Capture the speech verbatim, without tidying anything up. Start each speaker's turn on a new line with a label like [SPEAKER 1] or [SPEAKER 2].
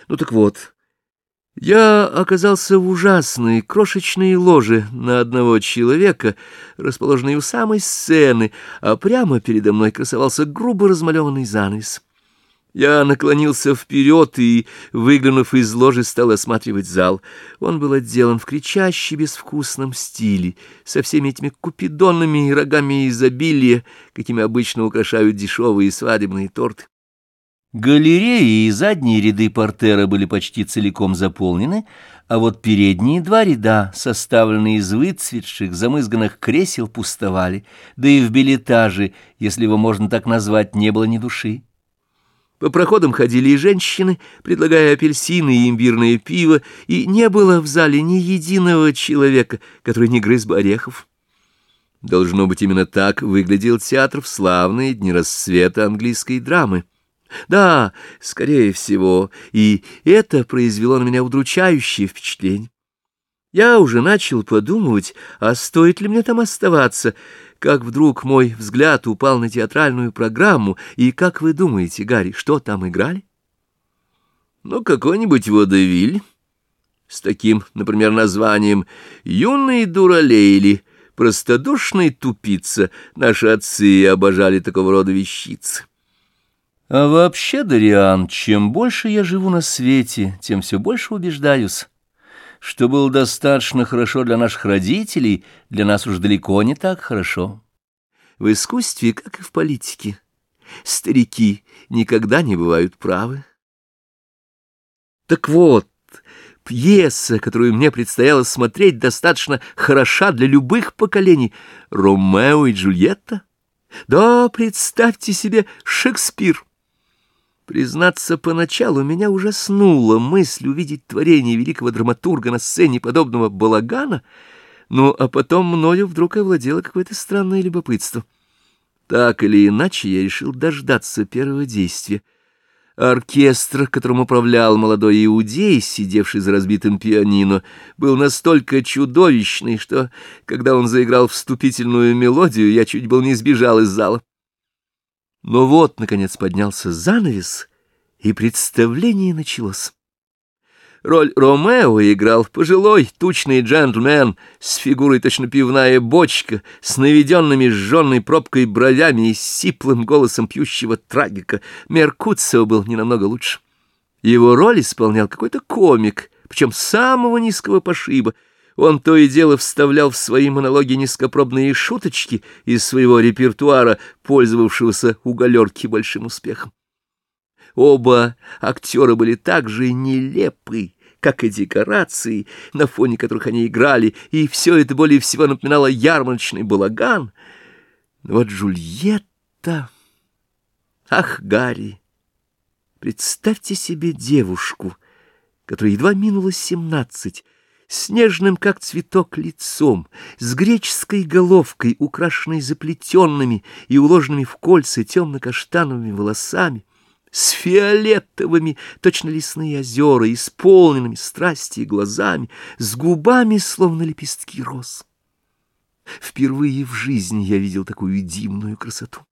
[SPEAKER 1] Ну так вот, я оказался в ужасной крошечной ложе на одного человека, расположенной у самой сцены, а прямо передо мной красовался грубо размалеванный занавес. Я наклонился вперед и, выглянув из ложи, стал осматривать зал. Он был отделан в кричаще безвкусном стиле, со всеми этими купидонами и рогами изобилия, какими обычно украшают дешевые свадебные торты. Галереи и задние ряды портера были почти целиком заполнены, а вот передние два ряда, составленные из выцветших, замызганных кресел, пустовали, да и в бельэтаже, если его можно так назвать, не было ни души. По проходам ходили и женщины, предлагая апельсины и имбирное пиво, и не было в зале ни единого человека, который не грыз бы орехов. Должно быть, именно так выглядел театр в славные дни расцвета английской драмы. Да, скорее всего, и это произвело на меня удручающее впечатление. Я уже начал подумывать, а стоит ли мне там оставаться, как вдруг мой взгляд упал на театральную программу, и, как вы думаете, Гарри, что там играли? Ну, какой-нибудь водевиль с таким, например, названием «Юный дуралей» или «Простодушный тупица». Наши отцы обожали такого рода вещицы. А вообще, Дариан, чем больше я живу на свете, тем все больше убеждаюсь, что было достаточно хорошо для наших родителей, для нас уж далеко не так хорошо. В искусстве, как и в политике, старики никогда не бывают правы. Так вот, пьеса, которую мне предстояло смотреть, достаточно хороша для любых поколений. «Ромео и Джульетта». Да, представьте себе, Шекспир. Признаться, поначалу меня ужаснула мысль увидеть творение великого драматурга на сцене подобного балагана, ну, а потом мною вдруг овладело какое-то странное любопытство. Так или иначе, я решил дождаться первого действия. Оркестр, которым управлял молодой иудей, сидевший за разбитым пианино, был настолько чудовищный, что, когда он заиграл вступительную мелодию, я чуть был не сбежал из зала. Но вот, наконец, поднялся занавес, и представление началось. Роль Ромео играл пожилой, тучный джентльмен с фигурой точно пивная бочка, с наведенными сжженной пробкой бровями и сиплым голосом пьющего трагика. Меркуцио был не намного лучше. Его роль исполнял какой-то комик, причем самого низкого пошиба. Он то и дело вставлял в свои монологи низкопробные шуточки из своего репертуара, пользовавшегося у галерки большим успехом. Оба актера были так же нелепы, как и декорации, на фоне которых они играли, и все это более всего напоминало ярмарочный балаган. Но вот Джульетта... Ах, Гарри, представьте себе девушку, которой едва минуло семнадцать, с нежным, как цветок, лицом, с греческой головкой, украшенной заплетенными и уложенными в кольца темно-каштановыми волосами, с фиолетовыми, точно лесные озера, исполненными страсти и глазами, с губами, словно лепестки роз. Впервые в жизни я видел такую дивную красоту.